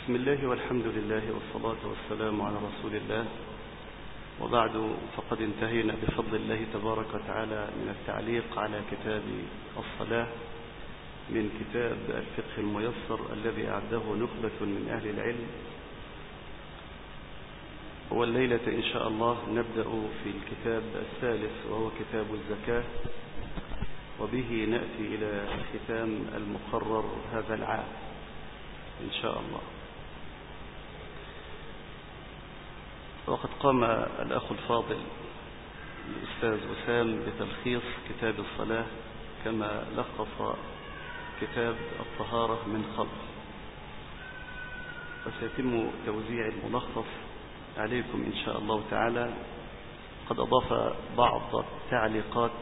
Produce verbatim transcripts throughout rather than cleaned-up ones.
بسم الله والحمد لله والصلاة والسلام على رسول الله، وبعد، فقد انتهينا بفضل الله تبارك وتعالى من التعليق على كتاب الصلاة من كتاب الفقه الميسر الذي أعده نخبة من أهل العلم. والليلة إن شاء الله نبدأ في الكتاب الثالث وهو كتاب الزكاة، وبه نأتي إلى ختام المقرر هذا العام إن شاء الله. وقد قام الأخ الفاضل الأستاذ وسام بتلخيص كتاب الصلاة كما لخص كتاب الطهارة من قبل، وسيتم توزيع الملخص عليكم إن شاء الله تعالى. قد أضاف بعض التعليقات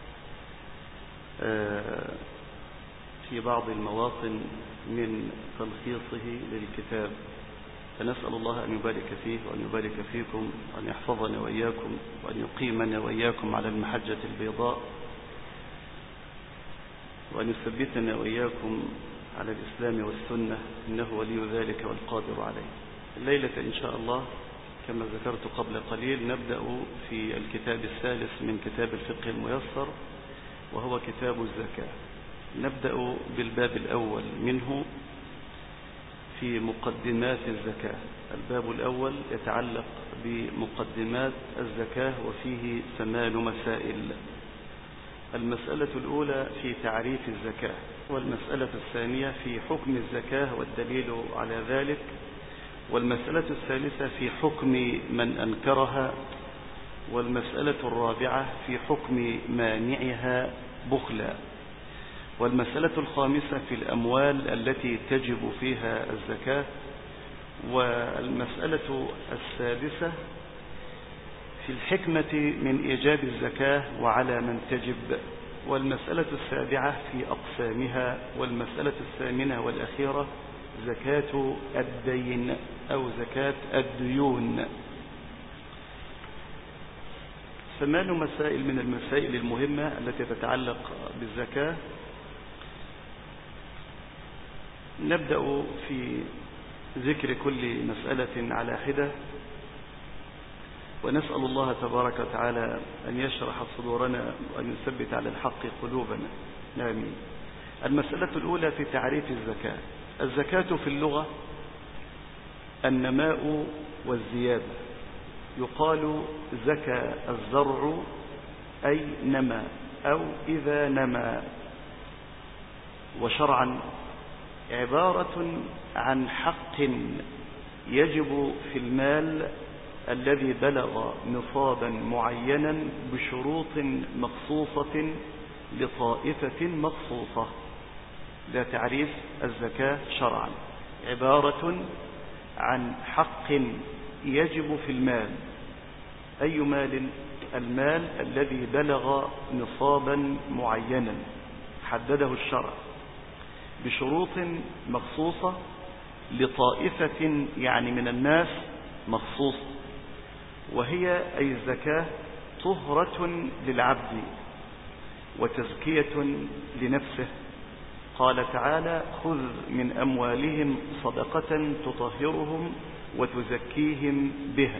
في بعض المواطن من تلخيصه للكتاب، فنسأل الله أن يبارك فيه وأن يبارك فيكم وأن يحفظنا وإياكم وأن يقيمنا وإياكم على المحجة البيضاء، وأن يثبتنا وإياكم على الإسلام والسنة، إنه ولي ذلك والقادر عليه. الليلة إن شاء الله كما ذكرت قبل قليل نبدأ في الكتاب الثالث من كتاب الفقه الميسر وهو كتاب الزكاة. نبدأ بالباب الأول منه في مقدمات الزكاة. الباب الأول يتعلق بمقدمات الزكاة وفيه ثمان مسائل. المسألة الأولى في تعريف الزكاة، والمسألة الثانية في حكم الزكاة والدليل على ذلك، والمسألة الثالثة في حكم من أنكرها، والمسألة الرابعة في حكم مانعها بخلا، والمسألة الخامسة في الأموال التي تجب فيها الزكاة، والمسألة السادسة في الحكمة من إيجاب الزكاة وعلى من تجب، والمسألة السابعة في أقسامها، والمسألة الثامنة والأخيرة زكاة الدين أو زكاة الديون. ثمان مسائل من المسائل المهمة التي تتعلق بالزكاة. نبدأ في ذكر كل مسألة على حدة، ونسأل الله تبارك وتعالى أن يشرح صدورنا وأن يثبت على الحق قلوبنا، آمين. المسألة الأولى في تعريف الزكاة. الزكاة في اللغة النماء والزيادة. يقال زكى الزرع أي نمى أو إذا نمى. وشرعا عبارة عن حق يجب في المال الذي بلغ نصابا معينا بشروط مخصوصة لطائفة مخصوصة. ده تعريف الزكاة شرعا، عبارة عن حق يجب في المال. أي مال؟ المال الذي بلغ نصابا معينا حدده الشرع بشروط مخصوصة لطائفة يعني من الناس مخصوصة، وهي أي الزكاة طهرة للعبد وتزكية لنفسه. قال تعالى: خذ من أموالهم صدقة تطهرهم وتزكيهم بها.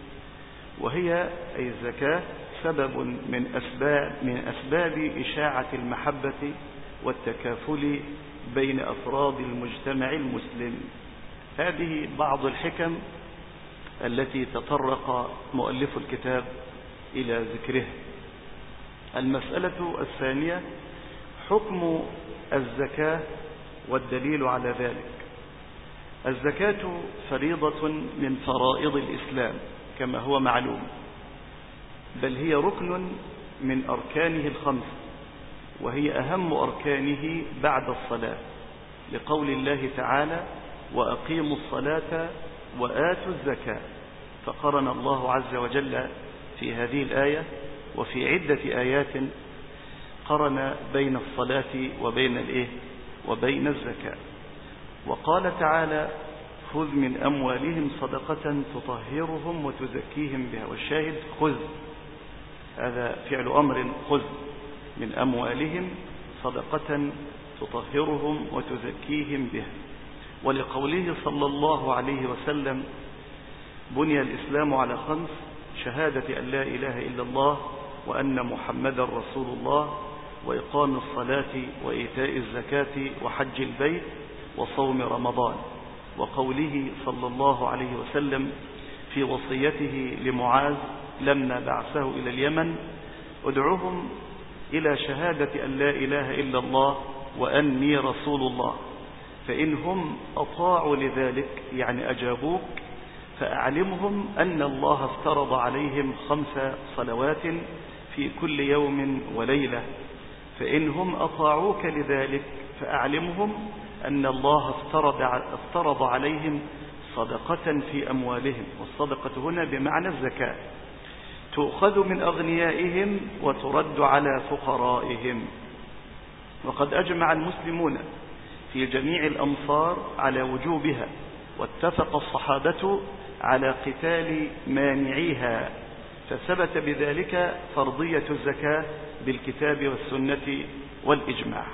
وهي أي الزكاة سبب من أسباب, من أسباب إشاعة المحبة والتكافل بين أفراد المجتمع المسلم. هذه بعض الحكم التي تطرق مؤلف الكتاب إلى ذكرها. المسألة الثانية حكم الزكاة والدليل على ذلك. الزكاة فريضة من فرائض الإسلام كما هو معلوم، بل هي ركن من أركانه الخمس، وهي أهم أركانه بعد الصلاة، لقول الله تعالى: وأقيموا الصلاة وآتوا الزكاة. فقرن الله عز وجل في هذه الآية وفي عدة آيات قرن بين الصلاة وبين الإيه؟ وبين الزكاة. وقال تعالى: خذ من أموالهم صدقة تطهرهم وتزكيهم بها. والشاهد خذ، هذا فعل أمر، خذ من أموالهم صدقة تطهرهم وتزكيهم بها. ولقوله صلى الله عليه وسلم: بني الإسلام على خمس: شهادة أن لا إله إلا الله وأن محمدا رسول الله، وإقام الصلاة وإيتاء الزكاة وحج البيت وصوم رمضان. وقوله صلى الله عليه وسلم في وصيته لمعاذ لما بعثه إلى اليمن: ادعوهم إلى شهادة أن لا إله إلا الله وأني رسول الله، فإن هم أطاعوا لذلك يعني أجابوك فأعلمهم أن الله افترض عليهم خمس صلوات في كل يوم وليلة، فإن هم أطاعوك لذلك فأعلمهم أن الله افترض افترض عليهم صدقة في أموالهم، والصدقة هنا بمعنى الزكاة، تؤخذ من أغنيائهم وترد على فقرائهم. وقد أجمع المسلمون في جميع الأمصار على وجوبها، واتفق الصحابة على قتال مانعيها، فثبت بذلك فرضية الزكاة بالكتاب والسنة والإجماع.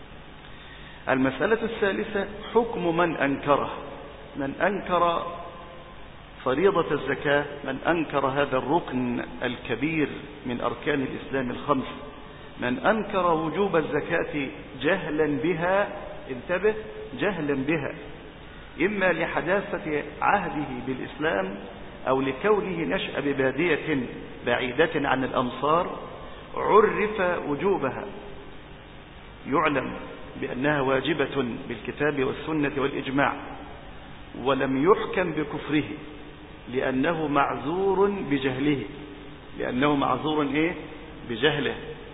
المسألة الثالثة: حكم من أنكره. من أنكر فريضة الزكاة، من أنكر هذا الركن الكبير من أركان الإسلام الخمس، من أنكر وجوب الزكاة جهلا بها، انتبه، جهلا بها، إما لحداثة عهده بالإسلام أو لكونه نشأ ببادية بعيدة عن الأمصار، عرف وجوبها، يعلم بأنها واجبة بالكتاب والسنة والإجماع، ولم يحكم بكفره لأنه معذور بجهله، لأنه معذور إيه؟ بجهله.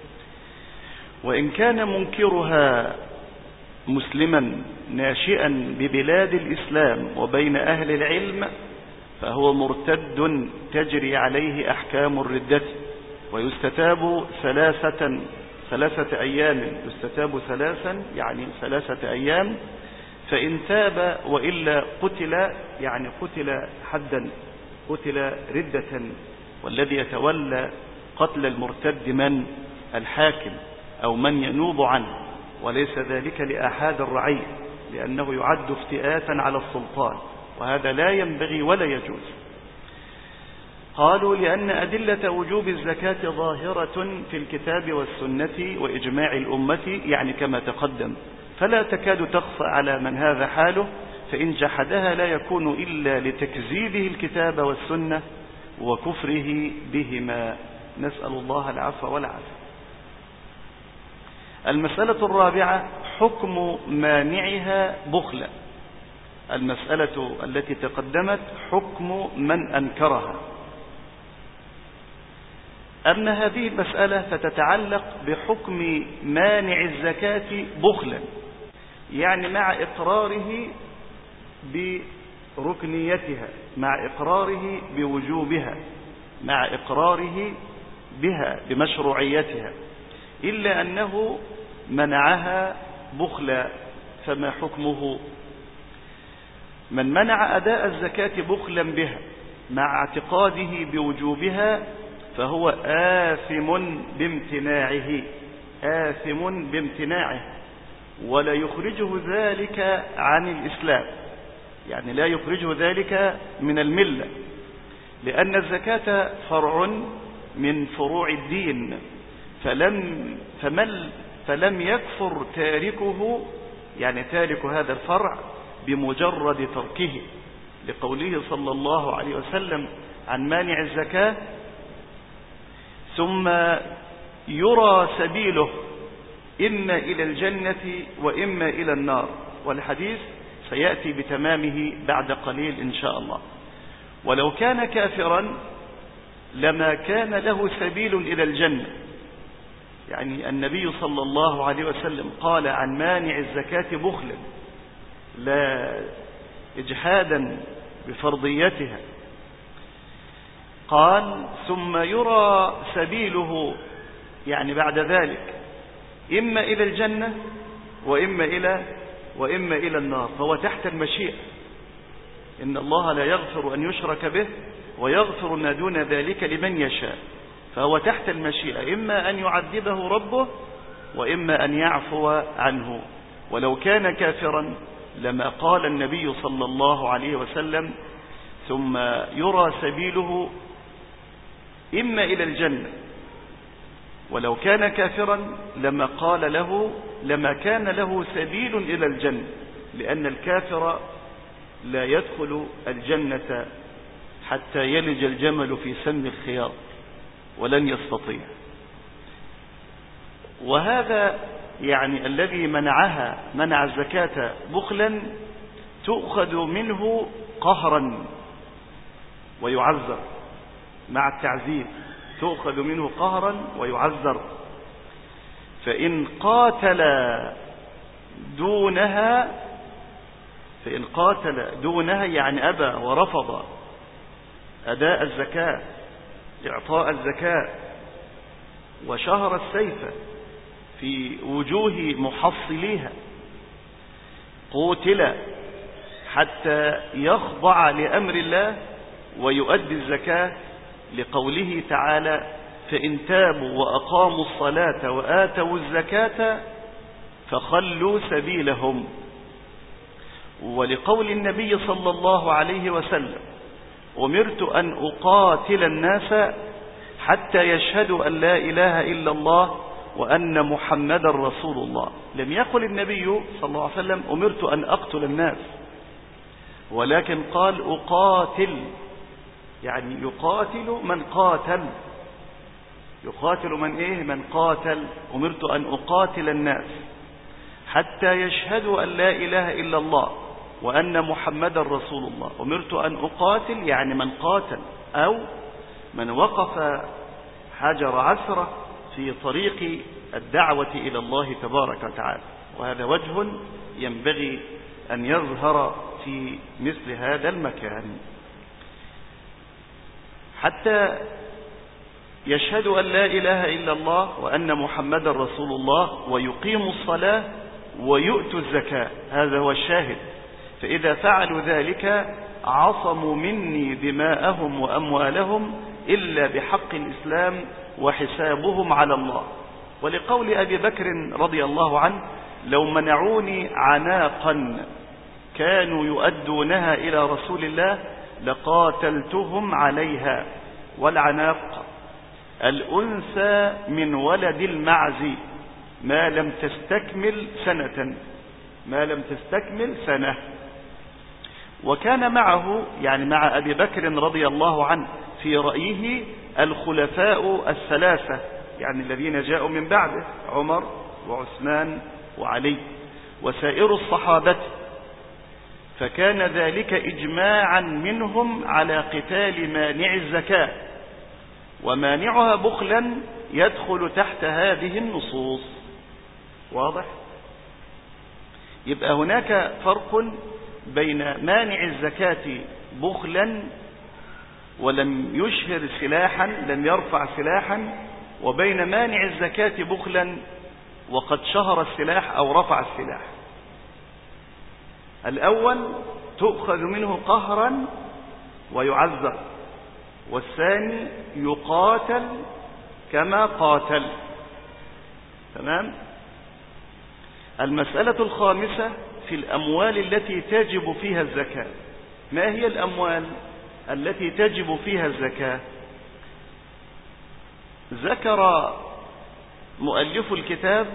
وإن كان منكرها مسلما ناشئا ببلاد الإسلام وبين أهل العلم فهو مرتد تجري عليه أحكام الردة، ويستتاب ثلاثة ثلاثة أيام، يستتاب ثلاثا يعني ثلاثة أيام، فإن تاب وإلا قتل، يعني قتل حدا، قتل ردة. والذي يتولى قتل المرتد من؟ الحاكم أو من ينوب عنه، وليس ذلك لأحد الرعي، لأنه يعد افتئاتا على السلطان، وهذا لا ينبغي ولا يجوز. قالوا: لأن أدلة وجوب الزكاة ظاهرة في الكتاب والسنة وإجماع الأمة، يعني كما تقدم، فلا تكاد تخفى على من هذا حاله، فإن جحدها لا يكون إلا لتكذيبه الكتاب والسنة وكفره بهما، نسأل الله العفو والعافية. المسألة الرابعة: حكم مانعها بخلا. المسألة التي تقدمت حكم من أنكرها، أما هذه المسألة فتتعلق بحكم مانع الزكاة بخلا، يعني مع إقراره بركنيتها، مع إقراره بوجوبها، مع إقراره بها بمشروعيتها، إلا أنه منعها بخلا، فما حكمه؟ من منع أداء الزكاة بخلا بها مع اعتقاده بوجوبها فهو آثم بامتناعه، آثم بامتناعه، ولا يخرجه ذلك عن الإسلام، يعني لا يخرجه ذلك من الملة، لأن الزكاة فرع من فروع الدين، فلم فمن فلم يكفر تاركه، يعني تارك هذا الفرع بمجرد تركه، لقوله صلى الله عليه وسلم عن مانع الزكاة: ثم يرى سبيله إما إلى الجنة وإما إلى النار، والحديث سيأتي بتمامه بعد قليل إن شاء الله. ولو كان كافرا لما كان له سبيل إلى الجنة، يعني النبي صلى الله عليه وسلم قال عن مانع الزكاة بخلا لا إجحادا بفرضيتها، قال: ثم يرى سبيله، يعني بعد ذلك إما إلى الجنة وإما إلى وإما إلى النار، فهو تحت المشيئة. إن الله لا يغفر أن يشرك به ويغفر ما دون ذلك لمن يشاء، فهو تحت المشيئة، إما أن يعذبه ربه وإما أن يعفو عنه. ولو كان كافرا لما قال النبي صلى الله عليه وسلم ثم يرى سبيله إما إلى الجنة، ولو كان كافرا لما قال له لما كان له سبيل إلى الجنة، لأن الكافر لا يدخل الجنة حتى يلج الجمل في سم الخياط، ولن يستطيع. وهذا يعني الذي منعها منع الزكاة بخلا تؤخذ منه قهرا ويعذر، مع التعذيب تؤخذ منه قهرا ويعذر. فإن قاتل دونها فإن قاتل دونها يعني أبى ورفض أداء الزكاة إعطاء الزكاة وشهر السيف في وجوه محصليها، قتل حتى يخضع لأمر الله ويؤدي الزكاة، لقوله تعالى: فإن تابوا وأقاموا الصلاة وآتوا الزكاة فخلوا سبيلهم. ولقول النبي صلى الله عليه وسلم: أمرت أن أقاتل الناس حتى يشهدوا أن لا إله إلا الله وأن محمدا رسول الله. لم يقل النبي صلى الله عليه وسلم: أمرت أن أقتل الناس، ولكن قال: أقاتل، يعني يقاتل من قاتل يقاتل من إيه؟ من قاتل. أمرت أن أقاتل الناس حتى يشهدوا أن لا إله إلا الله وأن محمدا رسول الله. أمرت أن أقاتل يعني من قاتل أو من وقف حجر عثرة في طريق الدعوة إلى الله تبارك وتعالى. وهذا وجه ينبغي أن يظهر في مثل هذا المكان، حتى يشهدوا أن لا إله إلا الله وأن محمدا رسول الله ويقيموا الصلاة ويؤتوا الزكاة. هذا هو الشاهد. فإذا فعلوا ذلك عصموا مني دماءهم وأموالهم إلا بحق الإسلام وحسابهم على الله. ولقول أبي بكر رضي الله عنه: لو منعوني عناقا كانوا يؤدونها إلى رسول الله لقاتلتهم عليها. والعناق الأنثى من ولد المعز ما لم تستكمل سنة ما لم تستكمل سنة. وكان معه يعني مع أبي بكر رضي الله عنه في رأيه الخلفاء الثلاثة، يعني الذين جاءوا من بعده: عمر وعثمان وعلي وسائر الصحابة. فكان ذلك إجماعا منهم على قتال مانع الزكاة، ومانعها بخلا يدخل تحت هذه النصوص. واضح؟ يبقى هناك فرق بين مانع الزكاة بخلا ولم يشهر سلاحا لم يرفع سلاحا، وبين مانع الزكاة بخلا وقد شهر السلاح أو رفع السلاح. الأول تؤخذ منه قهرا ويعذر، والثاني يقاتل كما قاتل. تمام؟ المسألة الخامسة في الأموال التي تجب فيها الزكاة. ما هي الأموال التي تجب فيها الزكاة؟ ذكر مؤلف الكتاب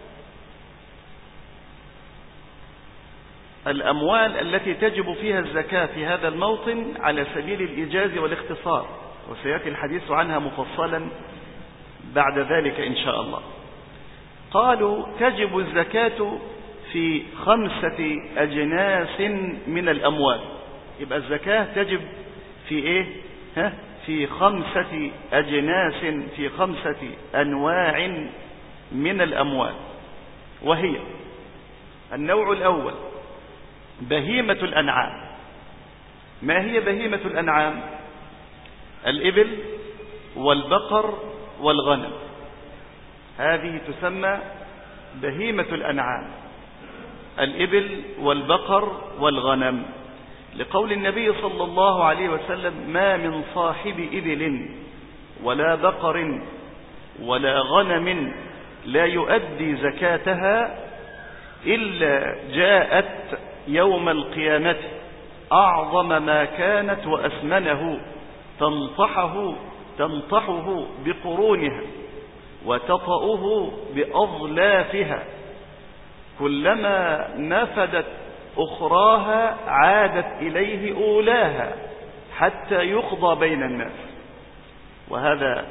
الأموال التي تجب فيها الزكاة في هذا الموطن على سبيل الإيجاز والاختصار، وسيأتي الحديث عنها مفصلا بعد ذلك إن شاء الله. قالوا: تجب الزكاة في خمسة أجناس من الأموال. يبقى الزكاة تجب في إيه؟ ها؟ في خمسة أجناس، في خمسة أنواع من الأموال. وهي: النوع الأول بهيمة الأنعام. ما هي بهيمة الأنعام؟ الإبل والبقر والغنم، هذه تسمى بهيمة الأنعام، الإبل والبقر والغنم، لقول النبي صلى الله عليه وسلم: ما من صاحب إبل ولا بقر ولا غنم لا يؤدي زكاتها إلا جاءت يوم القيامة أعظم ما كانت وأثمنه، تنطحه تنطحه بقرونها وتطأه بأظلافها، كلما نفدت أخراها عادت إليه أولاها حتى يقضى بين الناس. وهذا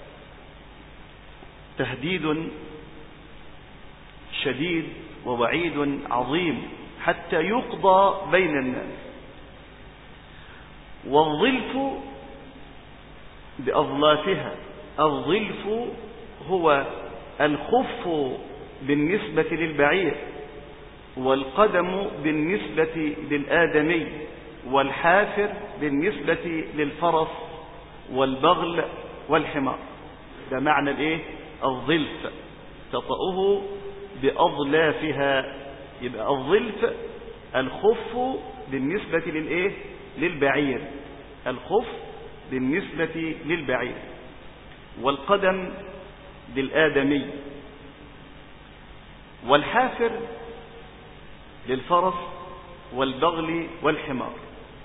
تهديد شديد ووعيد عظيم، حتى يقضى بين الناس. والظلف بأظلافها، الظلف هو الخف بالنسبة للبعير، والقدم بالنسبة للآدمي، والحافر بالنسبة للفرس والبغل والحمار. ده معنى الايه؟ الظلف، تطأه بأظلافها. يبقى الظلف الخف بالنسبة للايه؟ للبعير، الخف بالنسبة للبعير، والقدم للآدمي، والحافر للفرس والبغل والحمار.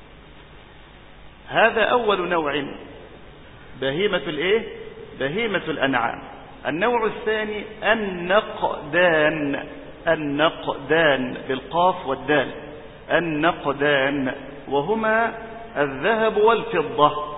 هذا أول نوع، بهيمة الايه؟ بهيمة الأنعام. النوع الثاني النقدان، النقدان بالقاف والدال، النقدان، وهما الذهب والفضة،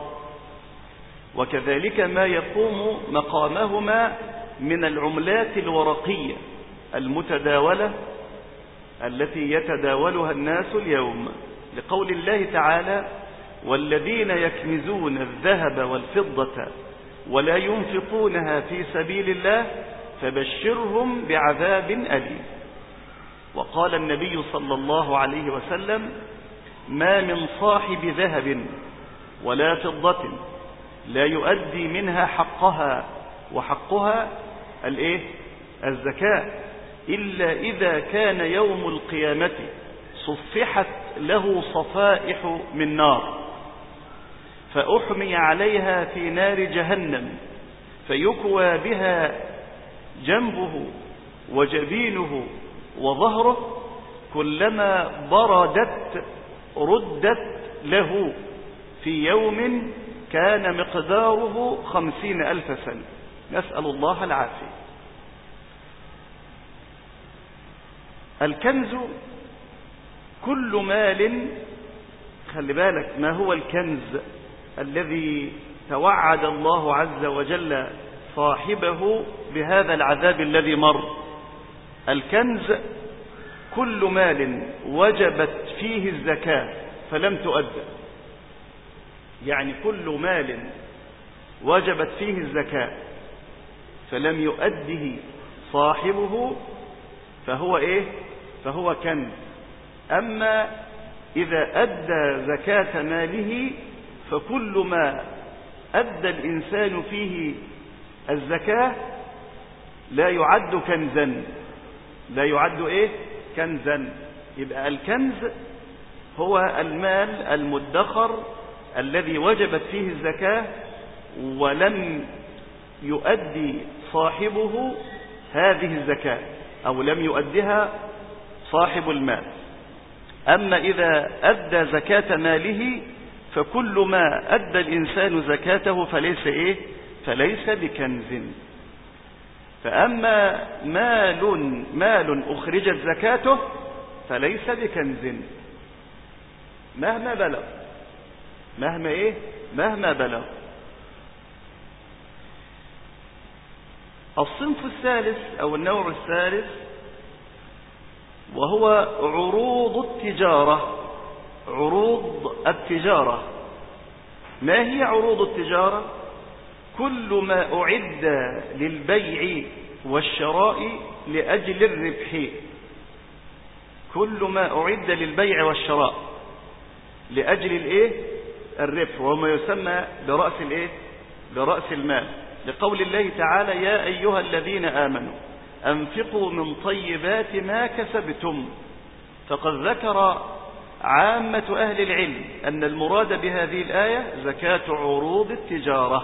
وكذلك ما يقوم مقامهما من العملات الورقية المتداولة التي يتداولها الناس اليوم، لقول الله تعالى: والذين يكنزون الذهب والفضة ولا ينفقونها في سبيل الله فبشرهم بعذاب أليم. وقال النبي صلى الله عليه وسلم: ما من صاحب ذهب ولا فضة لا يؤدي منها حقها، وحقها الايه؟ الزكاة، إلا إذا كان يوم القيامة صفحت له صفائح من نار، فأحمي عليها في نار جهنم، فيكوى بها جنبه وجبينه وظهره، كلما بردت ردت له في يوم كان مقداره خمسين ألف سنة. نسأل الله العافية. الكنز كل مال، خلي بالك ما هو الكنز الذي توعد الله عز وجل صاحبه بهذا العذاب الذي مر. الكنز كل مال وجبت فيه الزكاة فلم تؤدى، يعني كل مال وجبت فيه الزكاة فلم يؤده صاحبه فهو ايه؟ فهو كنز. أما إذا أدى زكاة ماله فكل ما أدى الإنسان فيه الزكاة لا يعد كنزا، لا يعد إيه؟ كنزا. يبقى الكنز هو المال المدخر الذي وجبت فيه الزكاة ولم يؤدي صاحبه هذه الزكاة، أو لم يؤدها صاحب المال. أما إذا أدى زكاة ماله فكل ما أدى الإنسان زكاته فليس إيه؟ فليس بكنز. فأما مال مال أخرجت زكاته فليس بكنز مهما بلغ، مهما إيه؟ مهما بلغ. الصنف الثالث أو النوع الثالث وهو عروض التجارة. عروض التجارة، ما هي عروض التجارة؟ كل ما أعد للبيع والشراء لأجل الربح، كل ما أعد للبيع والشراء لأجل الإيه؟ الربح، وما يسمى برأس الإيه؟ برأس المال، لقول الله تعالى: يا أيها الذين آمنوا أنفقوا من طيبات ما كسبتم. فقد ذكر عامة أهل العلم أن المراد بهذه الآية زكاة عروض التجارة،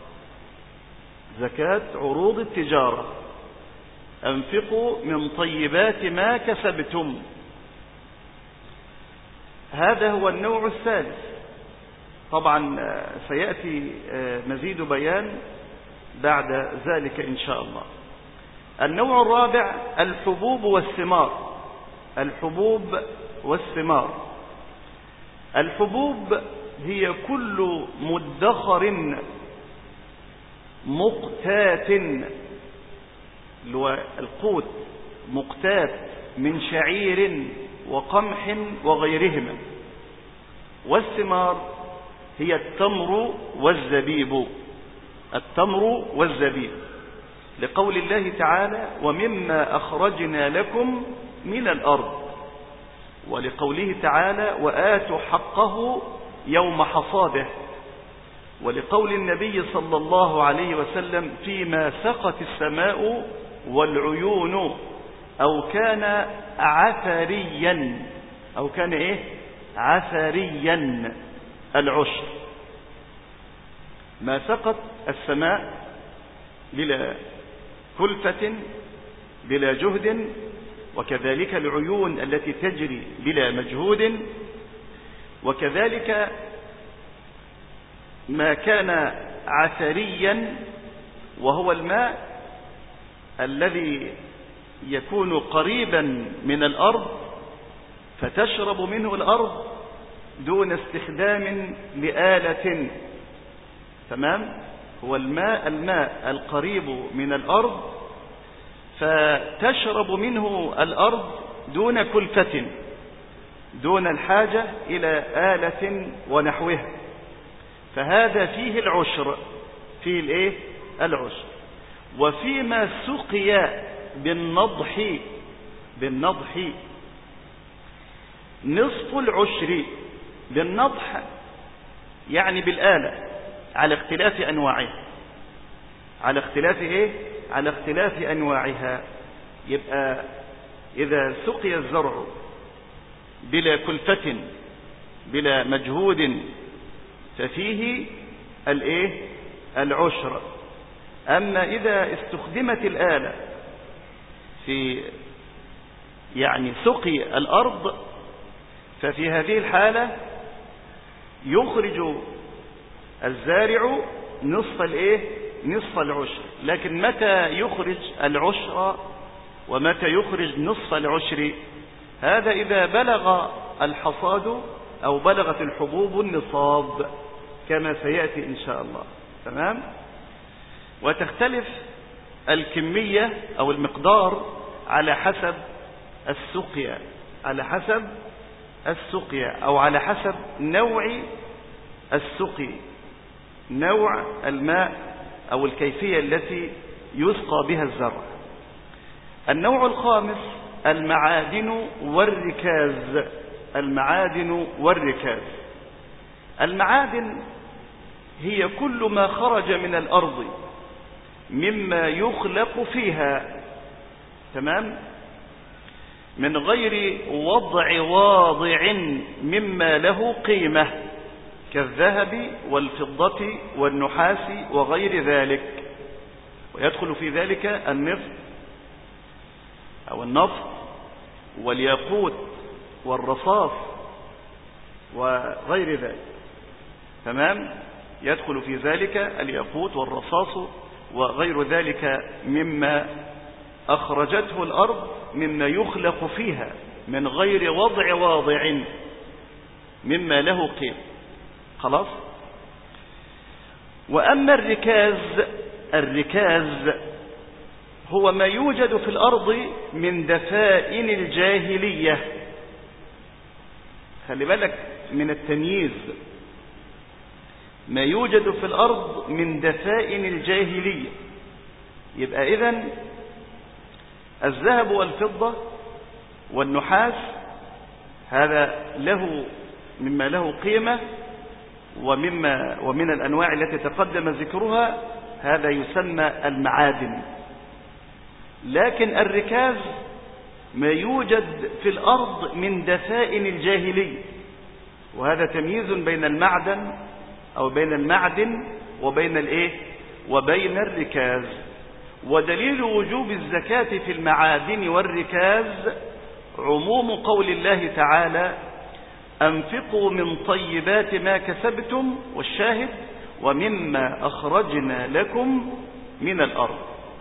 زكاة عروض التجارة. أنفقوا من طيبات ما كسبتم. هذا هو النوع الثالث. طبعا سيأتي مزيد بيان بعد ذلك إن شاء الله. النوع الرابع الحبوب والثمار. الحبوب والثمار. الحبوب هي كل مدخر مقتات، القوت مقتات من شعير وقمح وغيرهما. والثمار هي التمر والزبيب. التمر والزبيب، لقول الله تعالى ومما أخرجنا لكم من الأرض، ولقوله تعالى وآتوا حقه يوم حصاده، ولقول النبي صلى الله عليه وسلم فيما سقت السماء والعيون أو كان عثريا، أو كان إيه عثريا العشر. ما سقط السماء بلا كلفة بلا جهد، وكذلك العيون التي تجري بلا مجهود، وكذلك ما كان عثريا وهو الماء الذي يكون قريبا من الأرض فتشرب منه الأرض دون استخدام لآلة. تمام؟ هو الماء الماء القريب من الأرض فتشرب منه الأرض دون كلفة، دون الحاجة إلى آلة ونحوها. فهذا فيه العشر، فيه الايه العشر. وفيما سقي بالنضح، بالنضح نصف العشر. بالنضح يعني بالآلة، على اختلاف أنواعها، على اختلاف ايه على اختلاف أنواعها. يبقى إذا سقي الزرع بلا كلفة بلا مجهود ففيه الايه العشر. أما إذا استخدمت الآلة في يعني سقي الأرض ففي هذه الحالة يخرج الزارع نصف الايه نصف العشر. لكن متى يخرج العشر ومتى يخرج نصف العشر؟ هذا إذا بلغ الحصاد أو بلغت الحبوب النصاب كما سيأتي إن شاء الله. تمام؟ وتختلف الكمية أو المقدار على حسب السقيا، على حسب السقيا أو على حسب نوع السقي، نوع الماء أو الكيفية التي يسقى بها الزرع. النوع الخامس المعادن والركاز. المعادن والركاز. المعادن هي كل ما خرج من الأرض مما يخلق فيها، تمام، من غير وضع واضع مما له قيمة كالذهب والفضة والنحاس وغير ذلك. ويدخل في ذلك النفط أو النفط والياقوت والرصاص وغير ذلك. تمام؟ يدخل في ذلك الياقوت والرصاص وغير ذلك مما أخرجته الأرض مما يخلق فيها من غير وضع واضع مما له قيم. خلاص؟ وأما الركاز، الركاز هو ما يوجد في الأرض من دفائن الجاهلية. خلي بالك من التمييز، ما يوجد في الأرض من دفائن الجاهلية. يبقى إذن الذهب والفضة والنحاس هذا له مما له قيمة، ومما ومن الأنواع التي تقدم ذكرها هذا يسمى المعادن. لكن الركاز ما يوجد في الأرض من دفائن الجاهلية، وهذا تمييز بين المعدن أو بين المعدن وبين الإيه وبين الركاز. ودليل وجوب الزكاة في المعادن والركاز عموم قول الله تعالى أنفقوا من طيبات ما كسبتم، والشاهد ومما أخرجنا لكم من الأرض.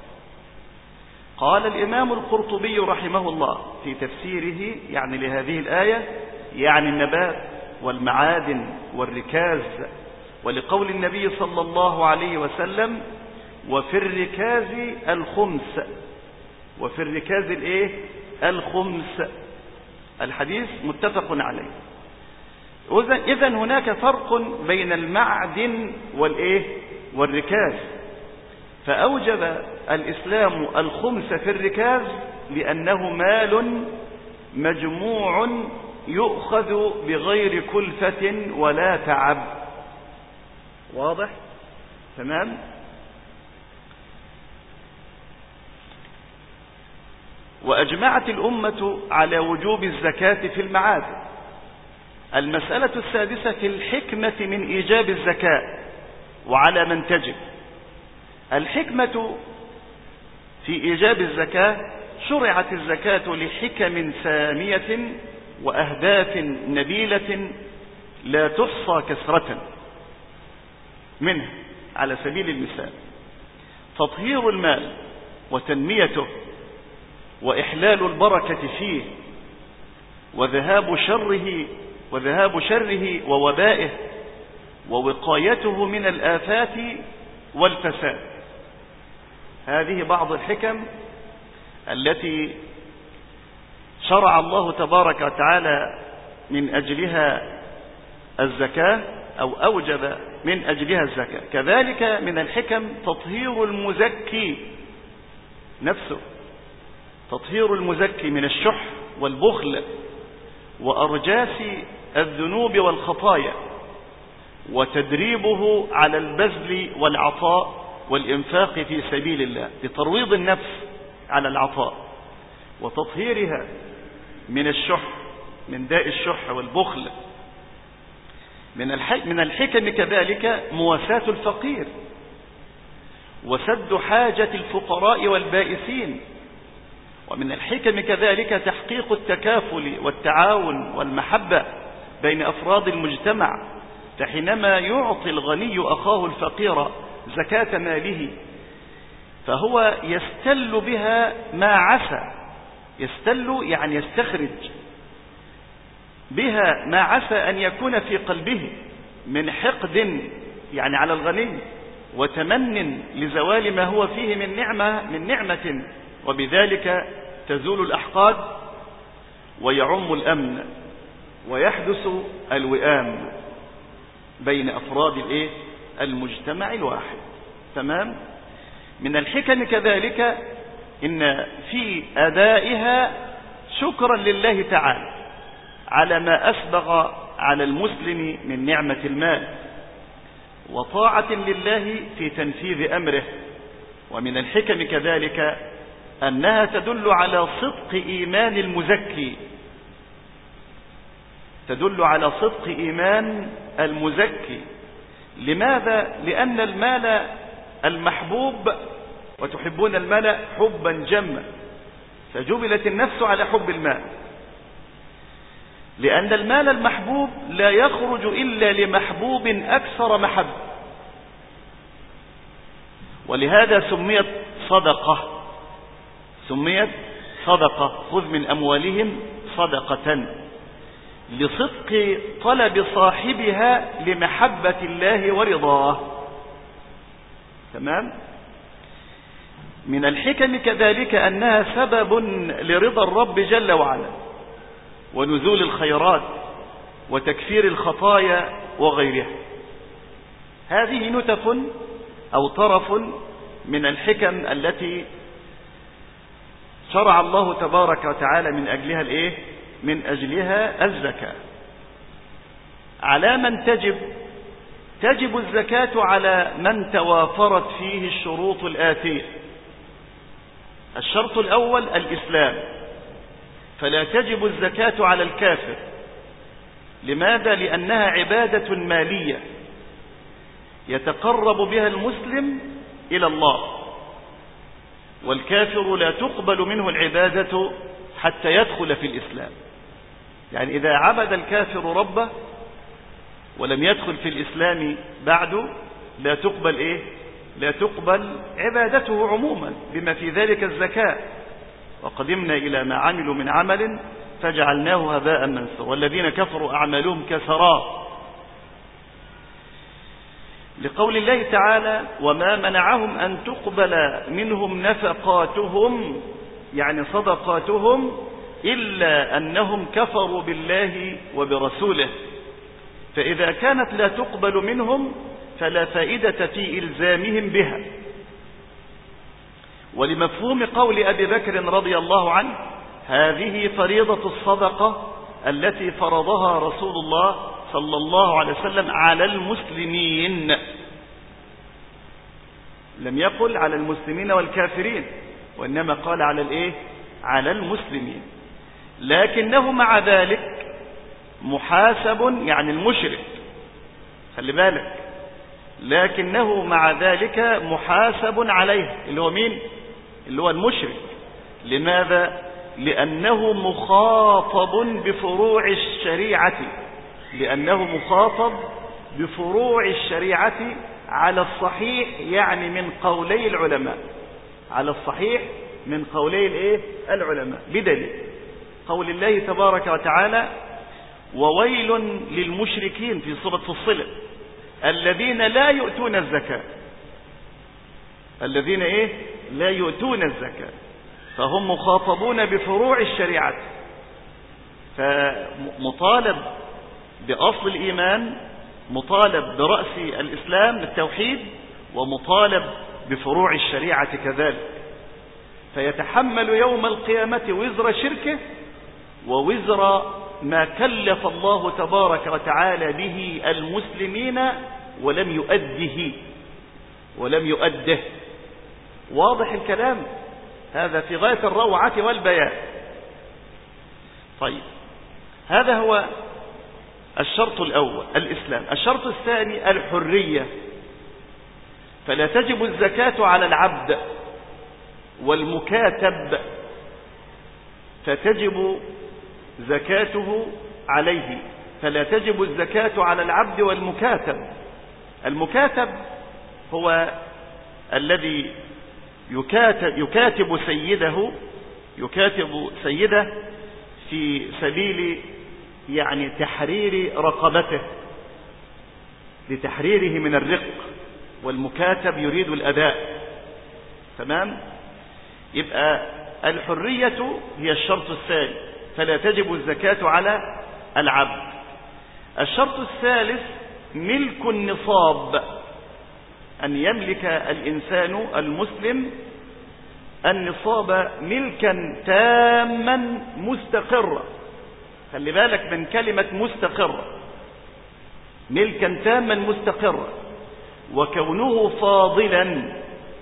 قال الإمام القرطبي رحمه الله في تفسيره يعني لهذه الآية، يعني النبات والمعادن والركاز، ولقول النبي صلى الله عليه وسلم وفي الركاز الخمس، وفي الركاز الايه الخمس. الحديث متفق عليه. إذن هناك فرق بين المعدن والايه والركاز، فأوجب الإسلام الخمس في الركاز لأنه مال مجموع يؤخذ بغير كلفة ولا تعب. واضح؟ تمام؟ وأجمعت الأمة على وجوب الزكاة في المعادن. المسألة السادسة في الحكمة من إيجاب الزكاة وعلى من تجب. الحكمة في إيجاب الزكاة: شرعت الزكاة لحكم سامية وأهداف نبيلة لا تحصى كثرة. منها على سبيل المثال تطهير المال وتنميته وإحلال البركة فيه وذهاب شره وذهاب شره ووبائه ووقايته من الآفات والفساد. هذه بعض الحكم التي شرع الله تبارك وتعالى من أجلها الزكاة أو أوجب من أجلها الزكاة. كذلك من الحكم تطهير المزكي نفسه، تطهير المزكي من الشح والبخل وأرجاس الذنوب والخطايا، وتدريبه على البذل والعطاء والإنفاق في سبيل الله بترويض النفس على العطاء، وتطهيرها من الشح، من داء الشح والبخل. من الحكم كذلك مواساة الفقير وسد حاجة الفقراء والبائسين. ومن الحكم كذلك تحقيق التكافل والتعاون والمحبة بين أفراد المجتمع، فحينما يعطي الغني أخاه الفقير زكاة ماله فهو يستل بها ما عسى، يستل يعني يستخرج بها ما عسى أن يكون في قلبه من حقد يعني على الغني وتمن لزوال ما هو فيه من نعمة من نعمة وبذلك تزول الأحقاد ويعم الأمن ويحدث الوئام بين أفراد الإيه؟ المجتمع الواحد. تمام؟ من الحكم كذلك إن في أدائها شكرا لله تعالى على ما أسبغ على المسلم من نعمة المال، وطاعة لله في تنفيذ أمره. ومن الحكم كذلك أنها تدل على صدق إيمان المزكي، تدل على صدق إيمان المزكي. لماذا؟ لأن المال المحبوب، وتحبون المال حبا جما، فجبلت النفس على حب المال، لأن المال المحبوب لا يخرج إلا لمحبوب أكثر محبة، ولهذا سميت صدقة، سميت صدقة. خذ من أموالهم صدقة، لصدق طلب صاحبها لمحبة الله ورضاه. تمام؟ من الحكم كذلك أنها سبب لرضا الرب جل وعلا ونزول الخيرات وتكفير الخطايا وغيرها. هذه نتف أو طرف من الحكم التي شرع الله تبارك وتعالى من أجلها الإيه؟ من أجلها الزكاة. على من تجب؟ تجب الزكاة على من توافرت فيه الشروط الآتية. الشرط الأول الإسلام، فلا تجب الزكاة على الكافر. لماذا؟ لأنها عبادة مالية يتقرب بها المسلم إلى الله، والكافر لا تقبل منه العبادة حتى يدخل في الإسلام. يعني إذا عبد الكافر ربه ولم يدخل في الإسلام بعد لا تقبل إيه؟ لا تقبل عبادته عموما بما في ذلك الزكاة. وقدمنا إلى ما عملوا من عمل فجعلناه هباء منثورا والذين كفروا أعمالهم كسراب. لقول الله تعالى وما منعهم أن تقبل منهم نفقاتهم يعني صدقاتهم إلا أنهم كفروا بالله وبرسوله. فإذا كانت لا تقبل منهم فلا فائدة في إلزامهم بها. ولمفهوم قول أبي بكر رضي الله عنه هذه فريضة الصدقة التي فرضها رسول الله صلى الله عليه وسلم على المسلمين، لم يقل على المسلمين والكافرين وإنما قال على الإيه؟ على المسلمين. لكنه مع ذلك محاسب يعني المشرك، خلي بالك، لكنه مع ذلك محاسب عليه اللي هو مين؟ اللي هو المشرك. لماذا؟ لأنه مخاطب بفروع الشريعة لأنه مخاطب بفروع الشريعة على الصحيح يعني من قولي العلماء على الصحيح من قولي الايه؟ العلماء، بدليل قول الله تبارك وتعالى وويل للمشركين في سورة فصلت الذين لا يؤتون الزكاة الذين ايه؟ لا يؤتون الزكاة. فهم مخاطبون بفروع الشريعة، فمطالب بأصل الإيمان، مطالب برأس الإسلام التوحيد، ومطالب بفروع الشريعة كذلك. فيتحمل يوم القيامة وزر شركه ووزر ما كلف الله تبارك وتعالى به المسلمين ولم يؤده ولم يؤده. واضح الكلام؟ هذا في غاية الروعة والبيان. طيب، هذا هو الشرط الأول الإسلام. الشرط الثاني الحرية. فلا تجب الزكاة على العبد والمكاتب، فتجب زكاته عليه. فلا تجب الزكاة على العبد والمكاتب. المكاتب هو الذي يكاتب, يكاتب سيده يكاتب سيده في سبيل يعني تحرير رقبته، لتحريره من الرق، والمكاتب يريد الأداء. تمام؟ يبقى الحرية هي الشرط الثاني، فلا تجب الزكاة على العبد. الشرط الثالث ملك النصاب، أن يملك الإنسان المسلم النصاب ملكا تاما مستقرا. خلي بالك من كلمة مستقرة، ملكا تاما مستقرا. وكونه فاضلا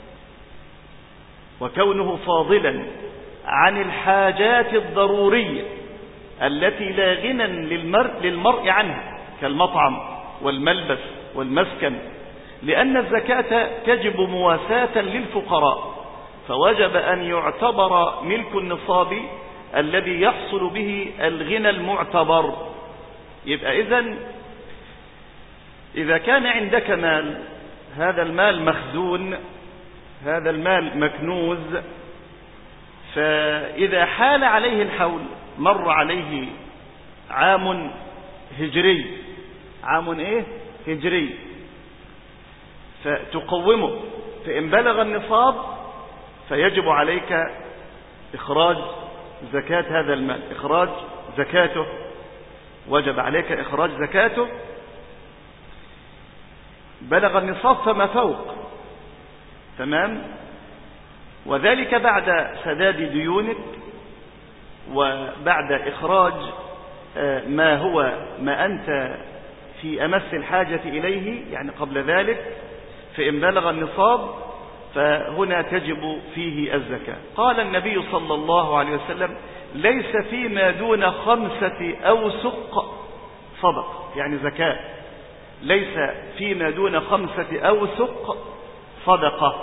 وكونه فاضلا عن الحاجات الضرورية التي لا غنى للمرء, للمرء عنها كالمطعم والملبس والمسكن، لأن الزكاة تجب مواساة للفقراء، فوجب أن يعتبر ملك النصاب الذي يحصل به الغنى المعتبر. يبقى إذن إذا كان عندك مال، هذا المال مخزون، هذا المال مكنوز، فإذا حال عليه الحول، مر عليه عام هجري، عام إيه؟ هجري، فتقومه، فإن بلغ النصاب فيجب عليك إخراج زكاة هذا المال، إخراج زكاته، وجب عليك إخراج زكاته. بلغ النصاب فما فوق. تمام؟ وذلك بعد سداد ديونك وبعد إخراج ما هو ما أنت في أمس الحاجة إليه، يعني قبل ذلك. فإن بلغ النصاب فهنا تجب فيه الزكاة. قال النبي صلى الله عليه وسلم ليس فيما دون خمسة أوسق صدق، يعني زكاة، ليس فيما دون خمسة أوسق صدقة.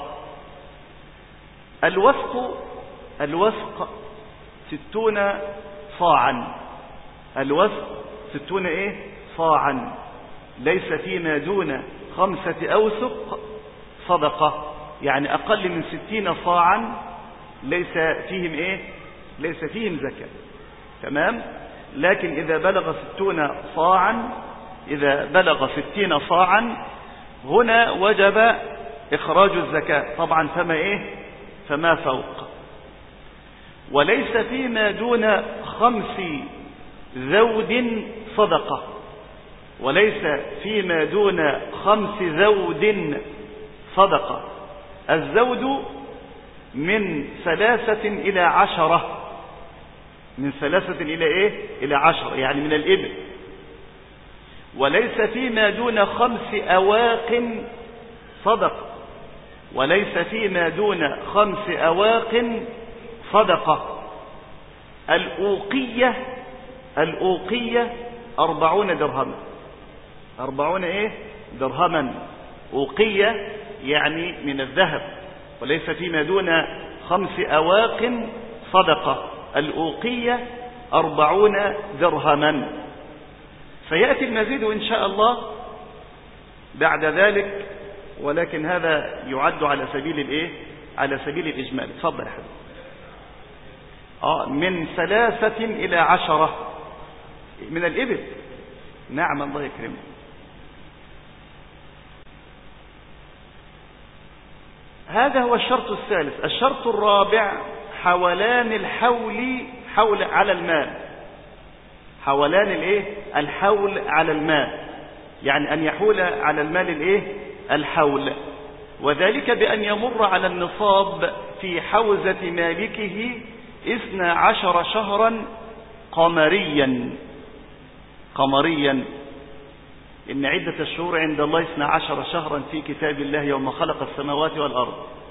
الوسق الوسق ستون صاعا، الوسط ستون إيه صاعا، ليس فيما دون خمسة أوسق صدقة، يعني أقل من ستين صاعا ليس فيهم إيه ليس فيهم زكاة. تمام. لكن إذا بلغ ستون صاعا إذا بلغ ستين صاعا هنا وجب إخراج الزكاة طبعا، فما إيه فما فوق. وليس فيما دون خمس ذود صدقة، وليس فيما دون خمس ذود صدقة. الزود من ثلاثة إلى عشرة، من ثلاثة إلى إيه إلى عشرة، يعني من الإبل. وليس فيما دون خمس أواق صدقة، وليس فيما دون خمس أواق صدقة. الأوقية الأوقية أربعون درهما، أربعون إيه درهما أوقية، يعني من الذهب. وليس فيما دون خمس أواق صدقة. الأوقية أربعون درهما. سيأتي المزيد إن شاء الله بعد ذلك، ولكن هذا يعد على سبيل الإيه على سبيل الإجمال. تفضل يا حبيبي. آه من ثلاثة إلى عشرة من الإبل. نعم الله يكرمك. هذا هو الشرط الثالث. الشرط الرابع حولان الحول حول على المال. حولان الايه الحول على المال، يعني أن يحول على المال الايه الحول، وذلك بأن يمر على النصاب في حوزة مالكه اثنا عشر شهرا قمريا. قمريا. إن عدة الشهور عند الله اثنا عشر شهرا في كتاب الله يوم خلق السماوات والأرض،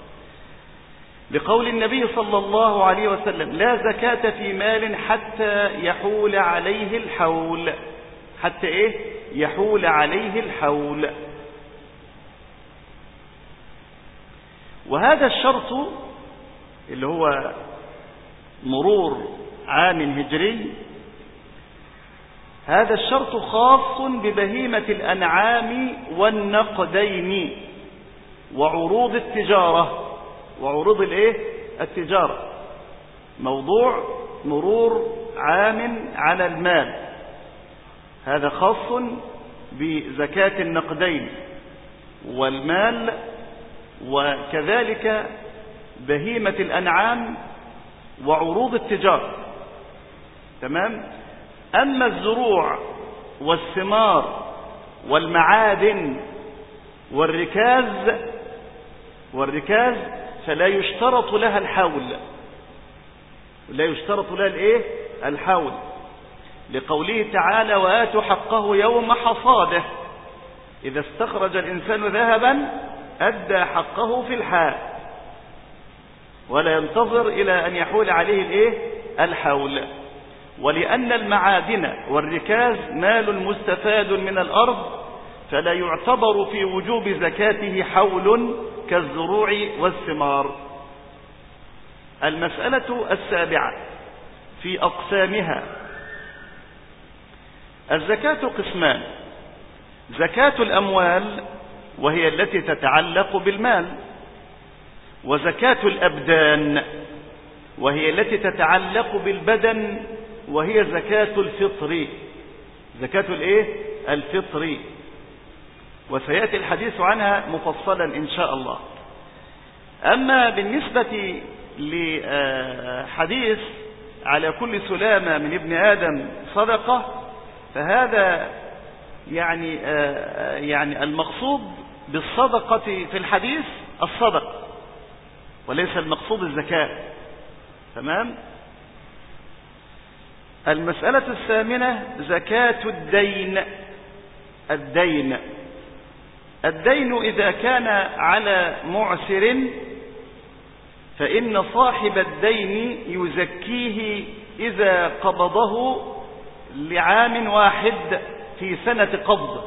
لقول النبي صلى الله عليه وسلم: لا زكاة في مال حتى يحول عليه الحول. حتى إيه يحول عليه الحول. وهذا الشرط اللي هو مرور عام هجري، هذا الشرط خاص ببهيمة الأنعام والنقدين وعروض التجارة. وعروض الايه التجارة. موضوع مرور عام على المال هذا خاص بزكاة النقدين والمال، وكذلك بهيمة الأنعام وعروض التجارة. تمام. أما الزروع والثمار والمعادن والركاز والركاز فلا يشترط لها الحول. لا يشترط لها الايه الحول، لقوله تعالى: وآتوا حقه يوم حصاده. إذا استخرج الإنسان ذهبا أدى حقه في الحال، ولا ينتظر إلى أن يحول عليه الايه الحول. ولأن المعادن والركاز مال مستفاد من الأرض، فلا يعتبر في وجوب زكاته حول كالزروع والثمار. المسألة السابعة في أقسامها. الزكاة قسمان: زكاة الأموال وهي التي تتعلق بالمال، وزكاة الأبدان وهي التي تتعلق بالبدن، وهي زكاة الفطر. زكاة الايه الفطر، وسيأتي الحديث عنها مفصلا إن شاء الله. أما بالنسبة لحديث على كل سلامة من ابن آدم صدقة، فهذا يعني يعني المقصود بالصدقة في الحديث الصدقة، وليس المقصود الزكاة. تمام. المسألة الثامنة زكاة الدين. الدين الدين إذا كان على معسر فإن صاحب الدين يزكيه إذا قبضه لعام واحد في سنة قبض.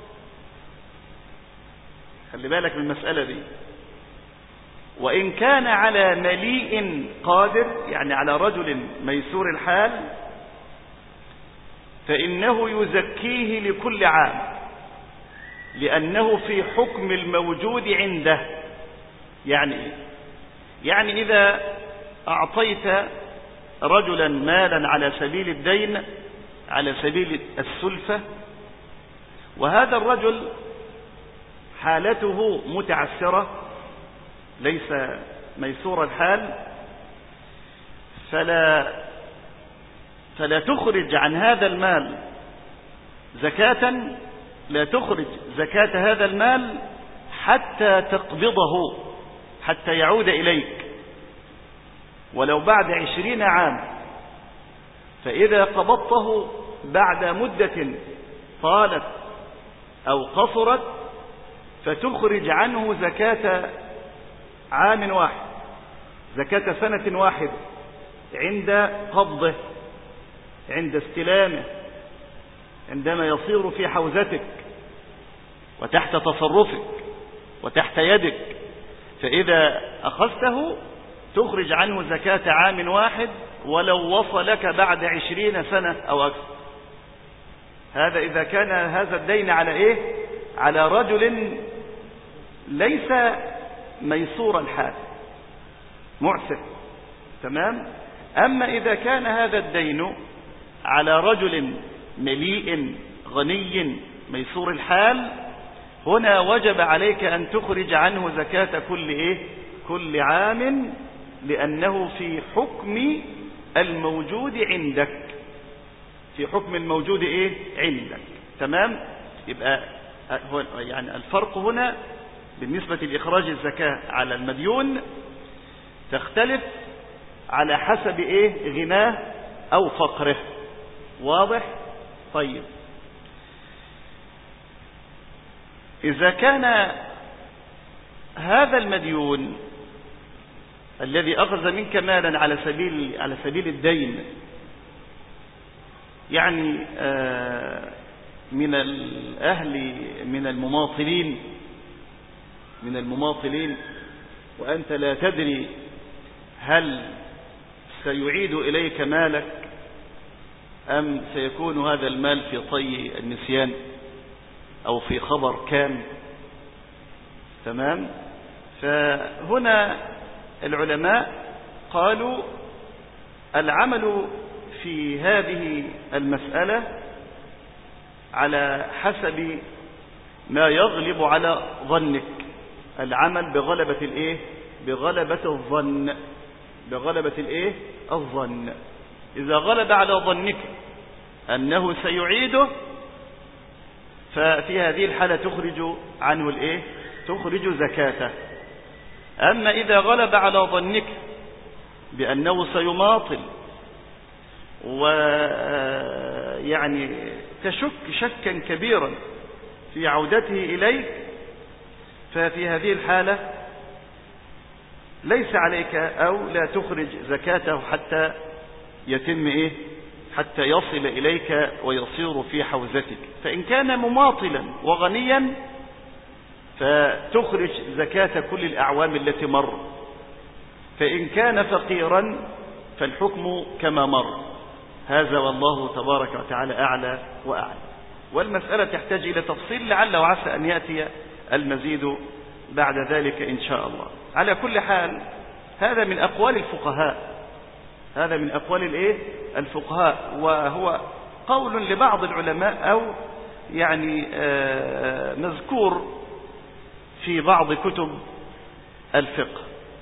خلي بالك من المسألة دي. وإن كان على مليء قادر، يعني على رجل ميسور الحال، فإنه يزكيه لكل عام، لأنه في حكم الموجود عنده. يعني إيه؟ يعني إذا أعطيت رجلا مالا على سبيل الدين، على سبيل السلفة، وهذا الرجل حالته متعسرة، ليس ميسور الحال، فلا فلا تخرج عن هذا المال زكاة، لا تخرج زكاة هذا المال حتى تقبضه، حتى يعود إليك ولو بعد عشرين عام. فإذا قبضته بعد مدة طالت أو قصرت فتخرج عنه زكاة عام واحد، زكاة سنة واحد، عند قبضه، عند استلامه، عندما يصير في حوزتك وتحت تصرفك وتحت يدك. فإذا أخذته تخرج عنه زكاة عام واحد ولو وصلك بعد عشرين سنة أو أكثر. هذا إذا كان هذا الدين على إيه؟ على رجل ليس ميسور الحال، معسر، تمام. أما إذا كان هذا الدين على رجل مليء غني ميسور الحال، هنا وجب عليك أن تخرج عنه زكاة كل إيه؟ كل عام، لأنه في حكم الموجود عندك، في حكم الموجود إيه؟ عندك، تمام. يبقى يعني الفرق هنا بالنسبة لإخراج الزكاة على المديون تختلف على حسب إيه؟ غناه أو فقره. واضح؟ طيب، إذا كان هذا المديون الذي أخذ منك مالا على سبيل على سبيل الدين، يعني من الأهل من المماطلين من المماطلين وأنت لا تدري هل سيعيد إليك مالك أم سيكون هذا المال في طي النسيان أو في خبر كان، تمام. فهنا العلماء قالوا العمل في هذه المسألة على حسب ما يغلب على ظنك، العمل بغلبة الايه؟ بغلبة الظن، بغلبة الايه؟ الظن. إذا غلب على ظنك أنه سيعيده ففي هذه الحالة تخرج عنه الايه؟ تخرج زكاته. أما إذا غلب على ظنك بأنه سيماطل ويعني تشك شكا كبيرا في عودته إليك، ففي هذه الحالة ليس عليك أو لا تخرج زكاته حتى يتم إيه؟ حتى يصل إليك ويصير في حوزتك. فإن كان مماطلا وغنيا فتخرج زكاة كل الأعوام التي مر، فإن كان فقيرا فالحكم كما مر. هذا والله تبارك وتعالى أعلى وأعلى. والمسألة تحتاج إلى تفصيل، لعل وعسى أن يأتي المزيد بعد ذلك إن شاء الله. على كل حال هذا من أقوال الفقهاء، هذا من أقوال الإيه؟ الفقهاء، وهو قول لبعض العلماء أو يعني آه مذكور في بعض كتب الفقه.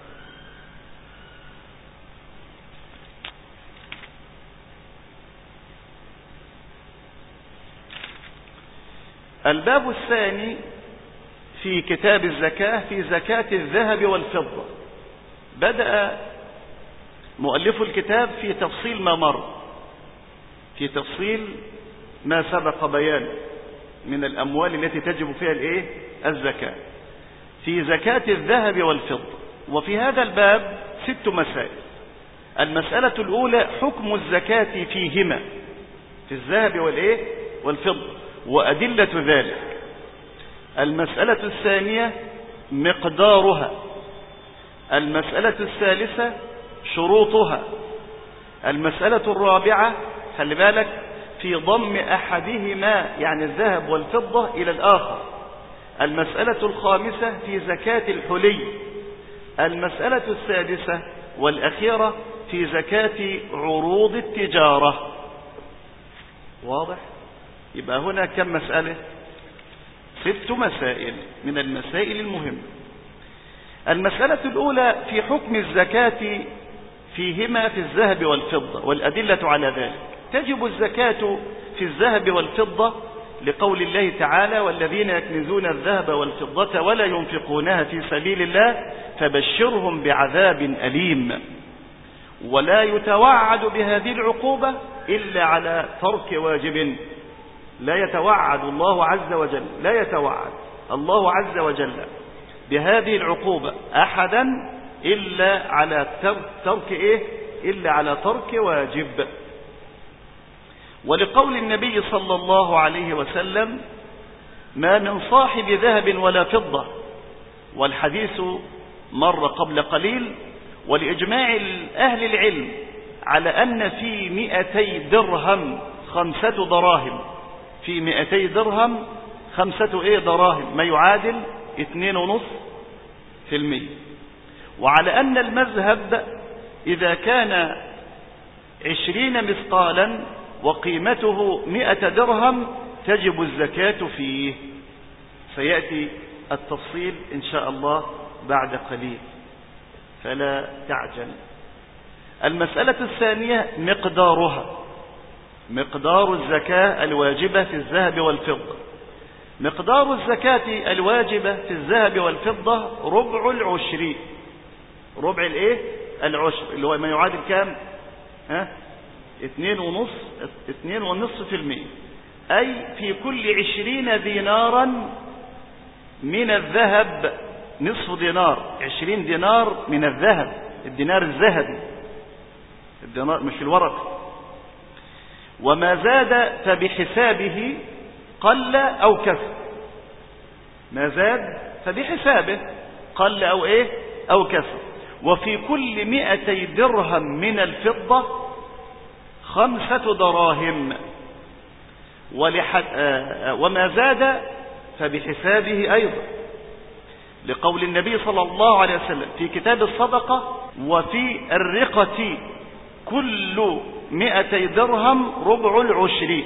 الباب الثاني في كتاب الزكاة في زكاة الذهب والفضة. بدأ مؤلف الكتاب في تفصيل ما مر، في تفصيل ما سبق بيان من الأموال التي تجب فيها الإيه؟ الزكاة، في زكاة الذهب والفضة. وفي هذا الباب ست مسائل. المسألة الأولى حكم الزكاة فيهما، في الذهب والإيه؟ والفضة، وأدلة ذلك. المسألة الثانية مقدارها. المسألة الثالثة شروطها. المسألة الرابعة خلي بالك في ضم أحدهما يعني الذهب والفضة إلى الآخر. المسألة الخامسة في زكاة الحلي. المسألة السادسة والأخيرة في زكاة عروض التجارة. واضح؟ يبقى هنا كم مسألة؟ ست مسائل من المسائل المهمة. المسألة الأولى في حكم الزكاة فيهما في الذهب والفضة والأدلة على ذلك. تجب الزكاة في الذهب والفضة لقول الله تعالى: والذين يكنزون الذهب والفضة ولا ينفقونها في سبيل الله فبشرهم بعذاب أليم. ولا يتوعد بهذه العقوبة إلا على ترك واجب. لا يتوعد الله عز وجل لا يتوعد الله عز وجل بهذه العقوبة أحدا إلا على ترك إيه؟ إلا على ترك واجب. ولقول النبي صلى الله عليه وسلم: ما من صاحب ذهب ولا فضة. والحديث مر قبل قليل. ولإجماع أهل العلم على أن في مئتي درهم خمسة دراهم في مئتي درهم خمسة إيه دراهم ما يعادل اثنين ونصف في المية. وعلى أن المذهب إذا كان عشرين مثقالا وقيمته مئة درهم تجب الزكاة فيه. سيأتي التفصيل إن شاء الله بعد قليل فلا تعجل. المسألة الثانية مقدارها، مقدار الزكاة الواجبة في الذهب والفضة. مقدار الزكاة الواجبة في الذهب والفضة ربع العشر. ربع الايه؟ العشر اللي هو ما يعادل كام؟ ها؟ اثنين ونص اثنين ونصف في المية. أي في كل عشرين دينارا من الذهب نصف دينار. عشرين دينار من الذهب، الدينار الذهبي، الدينار مش الورق. وما زاد فبحسابه قل أو كثر. ما زاد فبحسابه قل أو إيه أو كثر. وفي كل مئتي درهم من الفضة خمسة دراهم. ولحد آه وما زاد فبحسابه أيضا، لقول النبي صلى الله عليه وسلم في كتاب الصدقة: وفي الرقة كل مئتي درهم ربع العشر.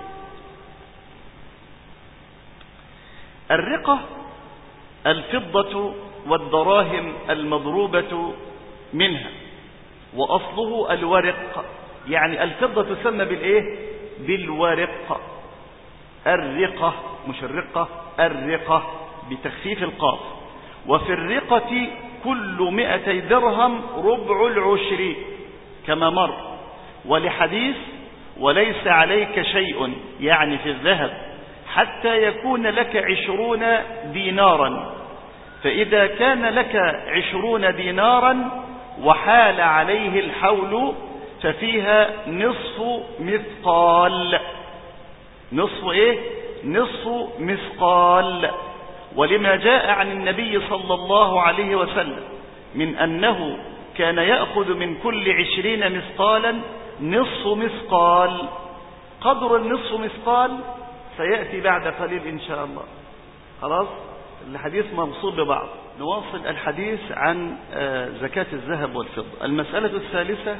الرقة الفضة والدراهم المضروبة منها، وأصله الورق. يعني الفضة تسمى بالإيه؟ بالورق. الرقة مش الرقة، الرقة بتخفيف القاف. وفي الرقة كل مئتي درهم ربع العشر كما مر. ولحديث: وليس عليك شيء، يعني في الذهب، حتى يكون لك عشرون دينارا. فإذا كان لك عشرون دينارا وحال عليه الحول ففيها نصف مثقال. نصف ايه؟ نصف مثقال. ولما جاء عن النبي صلى الله عليه وسلم من أنه كان يأخذ من كل عشرين مثقالا نصف مثقال. قدر النصف مثقال سيأتي بعد قليل إن شاء الله. خلاص، الحديث موصول ببعض. نواصل الحديث عن زكاة الذهب والفضة. المسألة الثالثة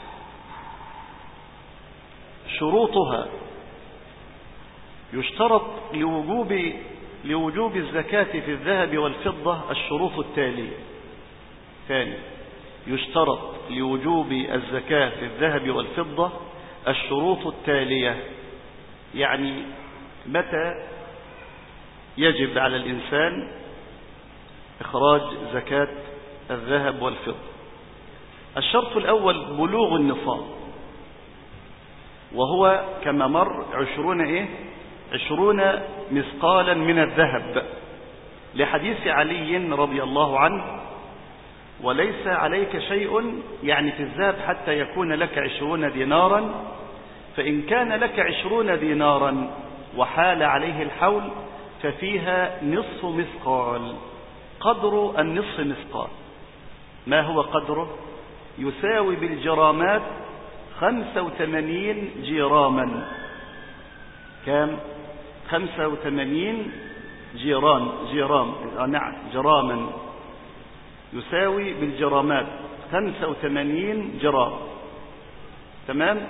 شروطها. يشترط لوجوب لوجوب الزكاة في الذهب والفضة الشروط التالية. ثاني، يشترط لوجوب الزكاة في الذهب والفضة الشروط التالية. يعني متى يجب على الإنسان إخراج زكاة الذهب والفضة؟ الشرط الأول بلوغ النصاب، وهو كما مر عشرون إيه؟ عشرون مثقالا من الذهب، لحديث علي رضي الله عنه: وليس عليك شيء، يعني في الذهب حتى يكون لك عشرون دينارا. فإن كان لك عشرون دينارا وحال عليه الحول ففيها نصف مثقال. قدر النصف مثقال ما هو قدره؟ يساوي بالجرامات خمسة وثمانين جراما. كام؟ خمسة وثمانين جيران جرام نعم جراما يساوي بالجرامات خمسة وثمانين جرام. تمام؟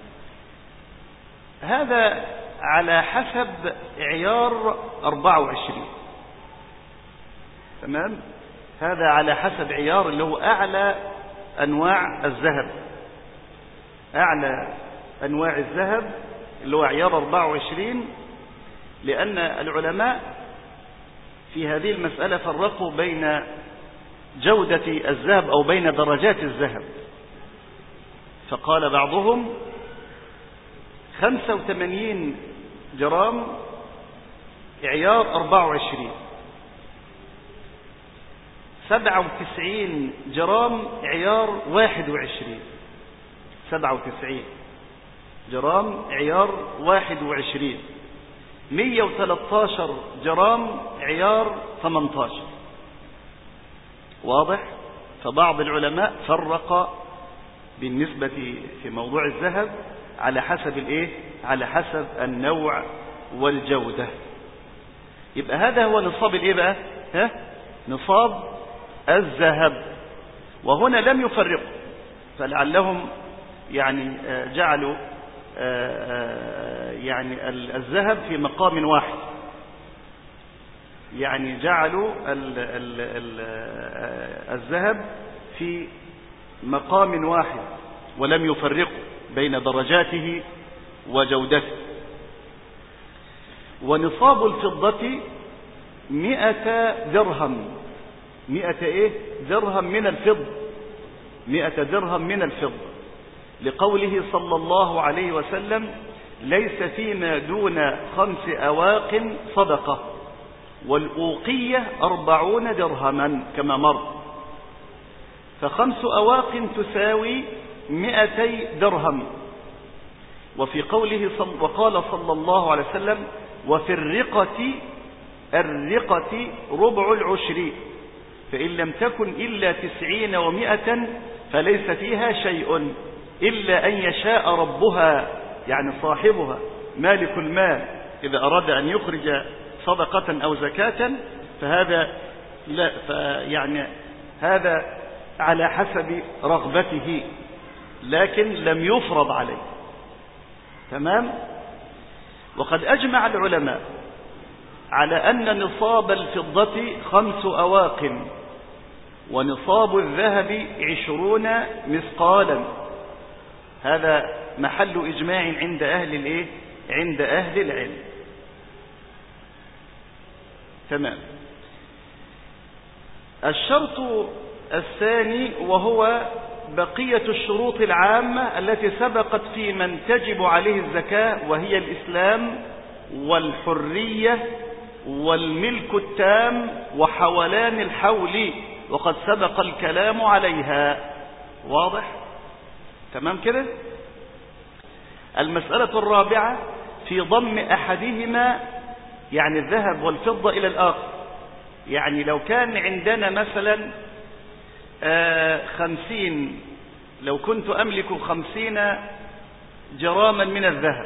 هذا على حسب عيار أربعة وعشرين. تمام؟ هذا على حسب عيار اللي هو أعلى أنواع الذهب، أعلى أنواع الذهب اللي هو عيار أربعة وعشرين، لأن العلماء في هذه المسألة فرقوا بين جودة الذهب أو بين درجات الذهب، فقال بعضهم خمسة وثمانين جرام عيار أربعة وعشرين، سبعة وتسعين جرام عيار واحد وعشرين، سبعة وتسعين جرام عيار واحد وعشرين، مية وثلاثة عشر جرام عيار ثمانية عشر. واضح؟ فبعض العلماء فرق بالنسبة في موضوع الذهب على حسب الايه؟ على حسب النوع والجودة. يبقى هذا هو نصاب الايه بقى؟ ها؟ نصاب الذهب. وهنا لم يفرقوا، فلعلهم يعني جعلوا يعني الذهب في مقام واحد، يعني جعلوا الذهب في مقام واحد ولم يفرقوا بين درجاته وجودته. ونصاب الفضة مئة درهم، مئة ايه؟ درهم من الفضة، مئة درهم من الفضة، لقوله صلى الله عليه وسلم ليس فيما دون خمس أواق صدقة، والأوقية أربعون درهما كما مر، فخمس أواق تساوي مئتي درهم. وفي قوله صل... وقال صلى الله عليه وسلم وفي الرقة، الرقة ربع العشر، فإن لم تكن إلا تسعين ومئة فليس فيها شيء إلا أن يشاء ربها، يعني صاحبها مالك المال إذا أراد أن يخرج صدقة أو زكاة فهذا لا فيعني هذا على حسب رغبته، لكن لم يفرض عليه. تمام؟ وقد أجمع العلماء على أن نصاب الفضة خمس أواق، ونصاب الذهب عشرون مثقالا. هذا محل إجماع عند أهل الإيه؟ عند أهل العلم. تمام. الشرط الثاني وهو بقية الشروط العامة التي سبقت في من تجب عليه الزكاة، وهي الإسلام والحرية والملك التام وحولان الحول، وقد سبق الكلام عليها. واضح؟ تمام كده؟ المسألة الرابعة في ضم أحدهما، يعني الذهب والفضة، إلى الآخر. يعني لو كان عندنا مثلا آه خمسين، لو كنت أملك خمسين جراما من الذهب،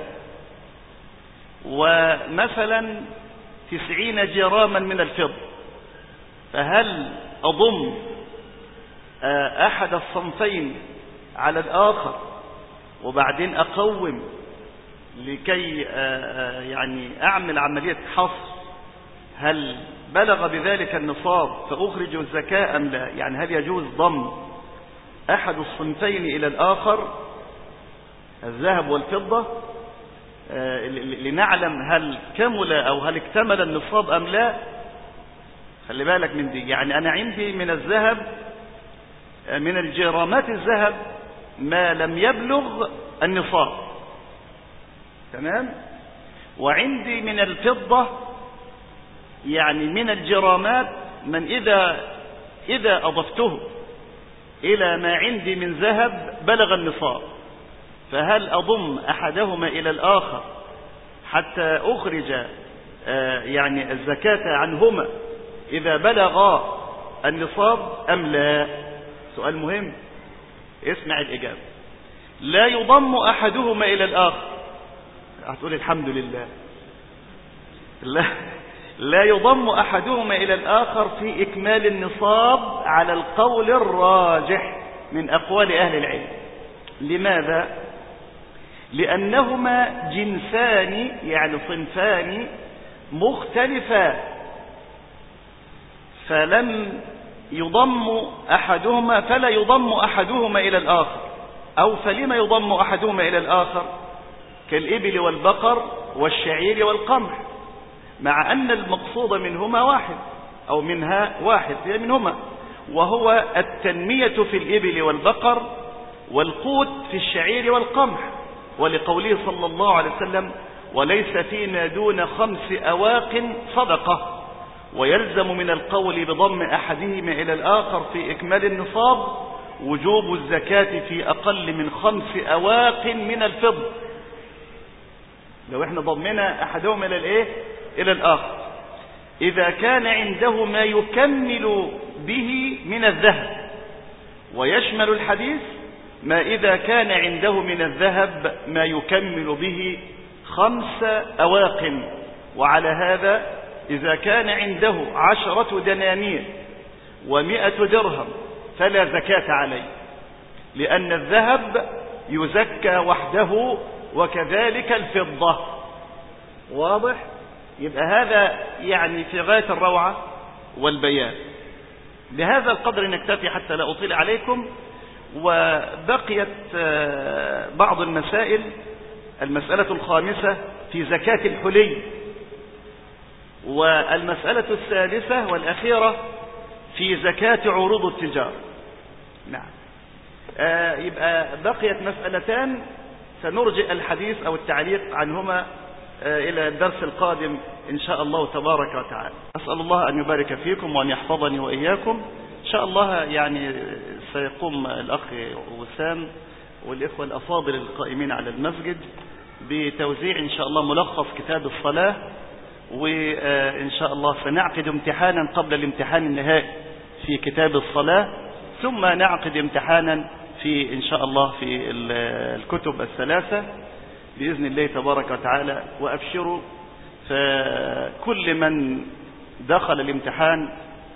ومثلا تسعين جراما من الفضة، فهل أضم آه أحد الصنفين على الآخر وبعدين أقوم لكي آه يعني أعمل عملية حصر هل بلغ بذلك النصاب فأخرج الزكاة أم لا؟ يعني هل يجوز ضم أحد الصنفين إلى الآخر، الذهب والفضة، آه لنعلم هل كمل أو هل اكتمل النصاب أم لا؟ خلي بالك من دي. يعني أنا عندي من الذهب، من الجرامات الذهب ما لم يبلغ النصاب، تمام؟ وعندي من الفضة يعني من الجرامات من إذا إذا أضفته إلى ما عندي من ذهب بلغ النصاب، فهل أضم أحدهما إلى الآخر حتى أخرج آه يعني الزكاة عنهما إذا بلغا النصاب أم لا؟ سؤال مهم، اسمع الإجابة. لا يضم أحدهما إلى الآخر، هتقول الحمد لله. لا, لا يضم أحدهما إلى الآخر في إكمال النصاب على القول الراجح من أقوال أهل العلم. لماذا؟ لأنهما جنسان يعني صنفان مختلفان، فلم يضم أحدهما فلا يضم أحدهما إلى الآخر، أو فلما يضم أحدهما إلى الآخر كالإبل والبقر والشعير والقمح، مع أن المقصود منهما واحد أو منها واحد هي منهما، وهو التنمية في الإبل والبقر والقوت في الشعير والقمح، ولقوله صلى الله عليه وسلم وليس فيما دون خمس أواق صدقة، ويلزم من القول بضم أحدهما إلى الآخر في إكمال النصاب وجوب الزكاة في أقل من خمس أواق من الفضة. لو احنا ضمنا أحدهما إلى الإيه؟ إلى الآخر، إذا كان عنده ما يكمل به من الذهب، ويشمل الحديث ما إذا كان عنده من الذهب ما يكمل به خمس أواق. وعلى هذا إذا كان عنده عشرة دنانير ومئة درهم فلا زكاة عليه، لأن الذهب يزكى وحده وكذلك الفضة. واضح؟ يبقى هذا يعني في غاية الروعة والبيان. بهذا القدر نكتفي حتى لا أطيل عليكم. وبقيت بعض المسائل، المسألة الخامسة في زكاة الحلي، والمسألة الثالثة والأخيرة في زكاة عروض التجارة. نعم. آه يبقى بقيت مسألتان سنرجئ الحديث أو التعليق عنهما آه إلى الدرس القادم إن شاء الله تبارك وتعالى. أسأل الله أن يبارك فيكم وأن يحفظني وإياكم. إن شاء الله يعني سيقوم الأخ وسام والإخوة الأفاضل القائمين على المسجد بتوزيع إن شاء الله ملخص كتاب الصلاة، وإن شاء الله سنعقد امتحانا قبل الامتحان النهائي في كتاب الصلاة، ثم نعقد امتحانا في إن شاء الله في الكتب الثلاثة بإذن الله تبارك وتعالى. وأبشروا، فكل من دخل الامتحان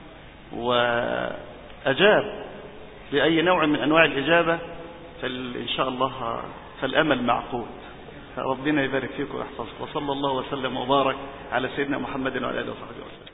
وأجاب بأي نوع من أنواع الإجابة فإن شاء الله فالأمل معقود. فربنا يبارك فيكم ويحفظكم، وصلى الله وسلم وبارك على سيدنا محمد وعلى آله وصحبه وسلم.